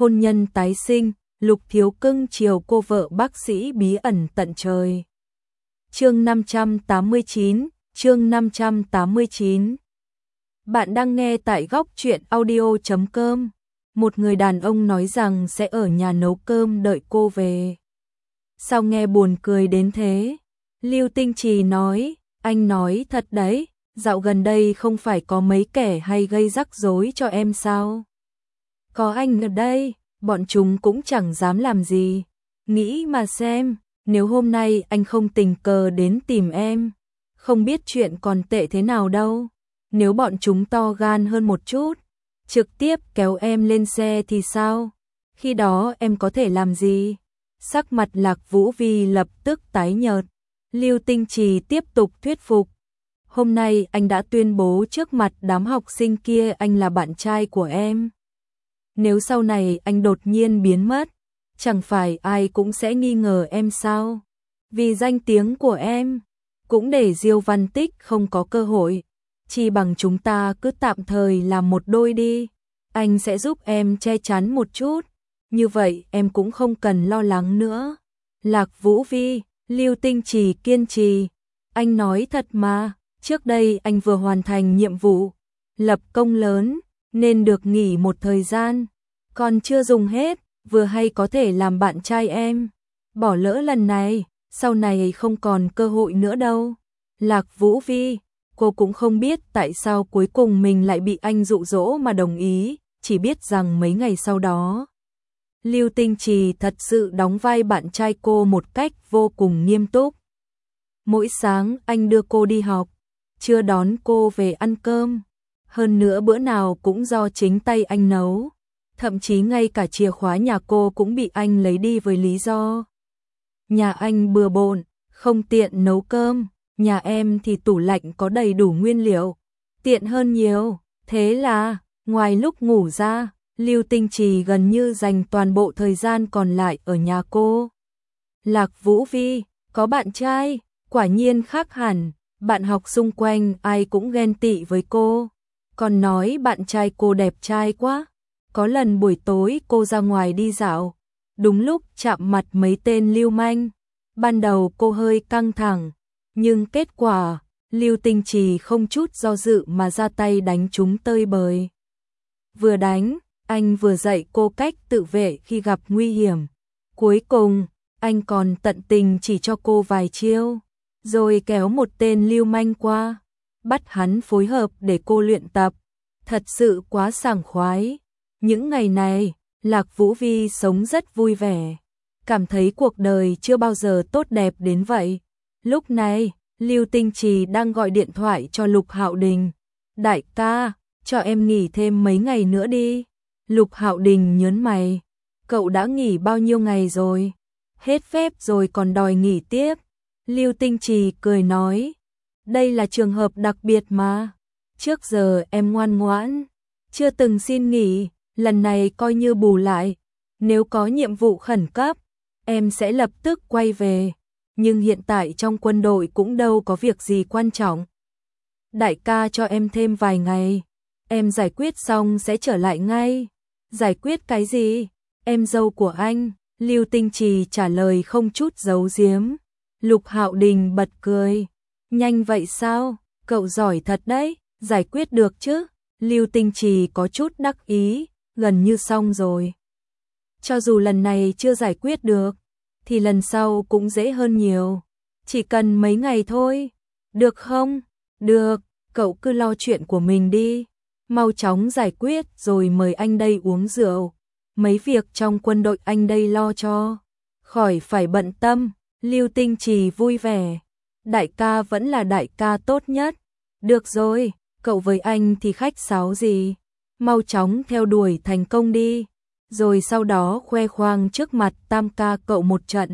hôn nhân tái sinh, Lục Thiếu cưng chiều cô vợ bác sĩ bí ẩn tận trời. Chương 589, chương 589. Bạn đang nghe tại góc truyện audio.com. Một người đàn ông nói rằng sẽ ở nhà nấu cơm đợi cô về. Sao nghe buồn cười đến thế? Lưu Tinh Trì nói, anh nói thật đấy, dạo gần đây không phải có mấy kẻ hay gây rắc rối cho em sao? Có anh ở đây, bọn chúng cũng chẳng dám làm gì. Nghĩ mà xem, nếu hôm nay anh không tình cờ đến tìm em, không biết chuyện còn tệ thế nào đâu. Nếu bọn chúng to gan hơn một chút, trực tiếp kéo em lên xe thì sao? Khi đó em có thể làm gì? Sắc mặt Lạc Vũ Vi lập tức tái nhợt. Lưu Tinh Trì tiếp tục thuyết phục. Hôm nay anh đã tuyên bố trước mặt đám học sinh kia anh là bạn trai của em. Nếu sau này anh đột nhiên biến mất, chẳng phải ai cũng sẽ nghi ngờ em sao? Vì danh tiếng của em, cũng để Diêu Văn Tích không có cơ hội, chỉ bằng chúng ta cứ tạm thời làm một đôi đi. Anh sẽ giúp em che chắn một chút, như vậy em cũng không cần lo lắng nữa. Lạc Vũ Vi, Lưu Tinh Trì kiên trì. Anh nói thật mà, trước đây anh vừa hoàn thành nhiệm vụ, lập công lớn, nên được nghỉ một thời gian. Còn chưa dùng hết, vừa hay có thể làm bạn trai em. Bỏ lỡ lần này, sau này không còn cơ hội nữa đâu. Lạc Vũ Vi, cô cũng không biết tại sao cuối cùng mình lại bị anh dụ dỗ mà đồng ý, chỉ biết rằng mấy ngày sau đó, Lưu Tinh Trì thật sự đóng vai bạn trai cô một cách vô cùng nghiêm túc. Mỗi sáng anh đưa cô đi học, trưa đón cô về ăn cơm, hơn nữa bữa nào cũng do chính tay anh nấu. Thậm chí ngay cả chìa khóa nhà cô cũng bị anh lấy đi với lý do nhà anh bừa bộn, không tiện nấu cơm, nhà em thì tủ lạnh có đầy đủ nguyên liệu, tiện hơn nhiều. Thế là, ngoài lúc ngủ ra, Lưu Tinh Trì gần như dành toàn bộ thời gian còn lại ở nhà cô. Lạc Vũ Vi, có bạn trai, quả nhiên khác hẳn, bạn học xung quanh ai cũng ghen tị với cô, còn nói bạn trai cô đẹp trai quá. Có lần buổi tối cô ra ngoài đi dạo, đúng lúc chạm mặt mấy tên lưu manh. Ban đầu cô hơi căng thẳng, nhưng kết quả, Lưu Tinh Trì không chút do dự mà ra tay đánh chúng tơi bời. Vừa đánh, anh vừa dạy cô cách tự vệ khi gặp nguy hiểm. Cuối cùng, anh còn tận tình chỉ cho cô vài chiêu, rồi kéo một tên lưu manh qua, bắt hắn phối hợp để cô luyện tập. Thật sự quá sảng khoái. Những ngày này, Lạc Vũ Vi sống rất vui vẻ, cảm thấy cuộc đời chưa bao giờ tốt đẹp đến vậy. Lúc này, Lưu Tinh Trì đang gọi điện thoại cho Lục Hạo Đình. Đại ca, cho em nghỉ thêm mấy ngày nữa đi. Lục Hạo Đình nhớn mày. Cậu đã nghỉ bao nhiêu ngày rồi? Hết phép rồi còn đòi nghỉ tiếp. Lưu Tinh Trì cười nói. Đây là trường hợp đặc biệt mà. Trước giờ em ngoan ngoãn, chưa từng xin nghỉ. Lần này coi như bù lại, nếu có nhiệm vụ khẩn cấp, em sẽ lập tức quay về, nhưng hiện tại trong quân đội cũng đâu có việc gì quan trọng. Đại ca cho em thêm vài ngày, em giải quyết xong sẽ trở lại ngay. Giải quyết cái gì? Em dâu của anh, Lưu Tinh Trì trả lời không chút giấu giếm. Lục Hạo Đình bật cười. Nhanh vậy sao? Cậu giỏi thật đấy, giải quyết được chứ? Lưu Tinh Trì có chút đắc ý. Gần như xong rồi. Cho dù lần này chưa giải quyết được, thì lần sau cũng dễ hơn nhiều. Chỉ cần mấy ngày thôi. Được không? Được, cậu cứ lo chuyện của mình đi. Mau chóng giải quyết rồi mời anh đây uống rượu. Mấy việc trong quân đội anh đây lo cho. Khỏi phải bận tâm. Lưu Tinh Trì vui vẻ. Đại ca vẫn là đại ca tốt nhất. Được rồi, cậu với anh thì khách sáo gì? Mau chóng theo đuổi thành công đi, rồi sau đó khoe khoang trước mặt tam ca cậu một trận.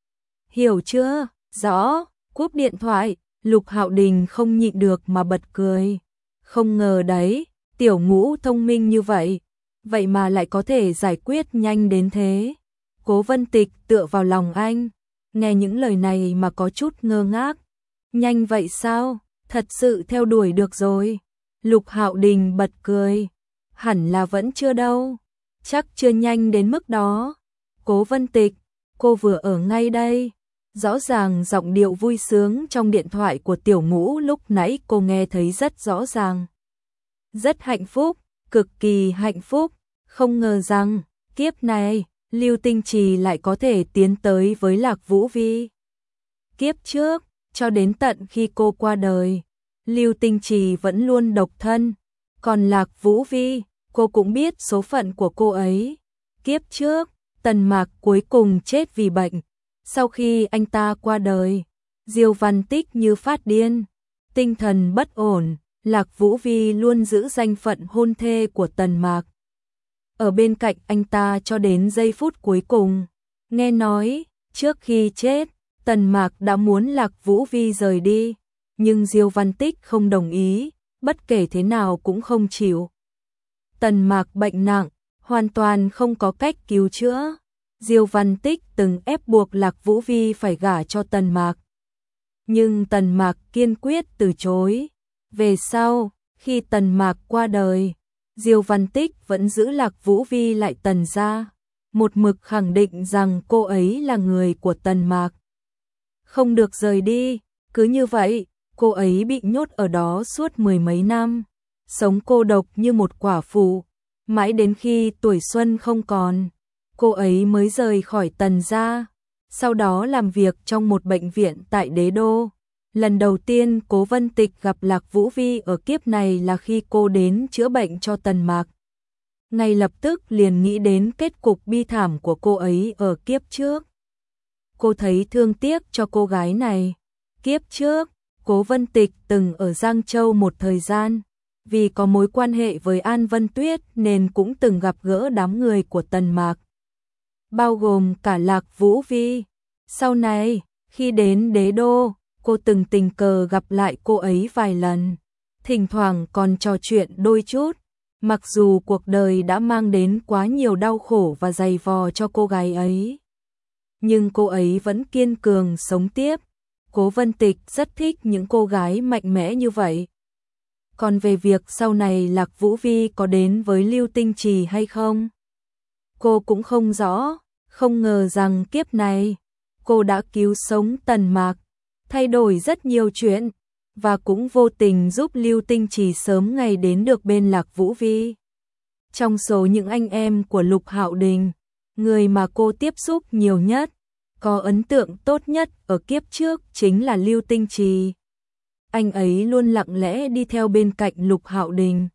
Hiểu chưa? Rõ. Cúp điện thoại, Lục Hạo Đình không nhịn được mà bật cười. Không ngờ đấy, tiểu ngũ thông minh như vậy, vậy mà lại có thể giải quyết nhanh đến thế. Cố Vân Tịch tựa vào lòng anh, nghe những lời này mà có chút ngơ ngác. Nhanh vậy sao? Thật sự theo đuổi được rồi. Lục Hạo Đình bật cười. Hẳn là vẫn chưa đâu. Chắc chưa nhanh đến mức đó. Cố Vân Tịch, cô vừa ở ngay đây. Rõ ràng giọng điệu vui sướng trong điện thoại của Tiểu Ngũ lúc nãy cô nghe thấy rất rõ ràng. Rất hạnh phúc, cực kỳ hạnh phúc, không ngờ rằng, kiếp này, Lưu Tinh Trì lại có thể tiến tới với Lạc Vũ Vi. Kiếp trước, cho đến tận khi cô qua đời, Lưu Tinh Trì vẫn luôn độc thân, còn Lạc Vũ Vi, cô cũng biết số phận của cô ấy. Kiếp trước, Tần Mạc cuối cùng chết vì bệnh. Sau khi anh ta qua đời, Diêu Văn Tích như phát điên, tinh thần bất ổn, Lạc Vũ Vi luôn giữ danh phận hôn thê của Tần Mạc. Ở bên cạnh anh ta cho đến giây phút cuối cùng. Nghe nói, trước khi chết, Tần Mạc đã muốn Lạc Vũ Vi rời đi, nhưng Diêu Văn Tích không đồng ý, bất kể thế nào cũng không chịu. Tần Mạc bệnh nặng, hoàn toàn không có cách cứu chữa. Diêu Văn Tích từng ép buộc Lạc Vũ Vi phải gả cho Tần Mạc. Nhưng Tần Mạc kiên quyết từ chối. Về sau, khi Tần Mạc qua đời, Diêu Văn Tích vẫn giữ Lạc Vũ Vi lại Tần gia, một mực khẳng định rằng cô ấy là người của Tần Mạc. Không được rời đi, cứ như vậy, cô ấy bị nhốt ở đó suốt mười mấy năm, sống cô độc như một quả phụ, mãi đến khi tuổi xuân không còn, cô ấy mới rời khỏi Tần gia, sau đó làm việc trong một bệnh viện tại Đế Đô. Lần đầu tiên Cố Vân Tịch gặp Lạc Vũ Vi ở kiếp này là khi cô đến chữa bệnh cho Tần Mạc. Ngay lập tức liền nghĩ đến kết cục bi thảm của cô ấy ở kiếp trước. Cô thấy thương tiếc cho cô gái này. Kiếp trước, Cố Vân Tịch từng ở Giang Châu một thời gian, vì có mối quan hệ với An Vân Tuyết nên cũng từng gặp gỡ đám người của Tần Mạc, bao gồm cả Lạc Vũ Vi. Sau này, khi đến Đế Đô, cô từng tình cờ gặp lại cô ấy vài lần, thỉnh thoảng còn trò chuyện đôi chút. Mặc dù cuộc đời đã mang đến quá nhiều đau khổ và dày vò cho cô gái ấy, nhưng cô ấy vẫn kiên cường sống tiếp. Cố Vân Tịch rất thích những cô gái mạnh mẽ như vậy. Còn về việc sau này Lạc Vũ Vi có đến với Lưu Tinh Trì hay không, cô cũng không rõ. Không ngờ rằng kiếp này, cô đã cứu sống Tần Mạc, thay đổi rất nhiều chuyện, và cũng vô tình giúp Lưu Tinh Trì sớm ngày đến được bên Lạc Vũ Vi. Trong số những anh em của Lục Hạo Đình, người mà cô tiếp xúc nhiều nhất, có ấn tượng tốt nhất ở kiếp trước chính là Lưu Tinh Trì. Anh ấy luôn lặng lẽ đi theo bên cạnh Lục Hạo Đình.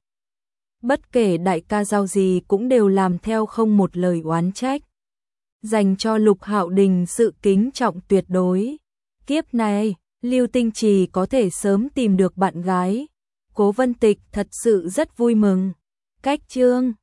Bất kể đại ca giao gì cũng đều làm theo không một lời oán trách. Dành cho Lục Hạo Đình sự kính trọng tuyệt đối. Kiếp này, Lưu Tinh Trì có thể sớm tìm được bạn gái. Cố Vân Tịch thật sự rất vui mừng. Cách chương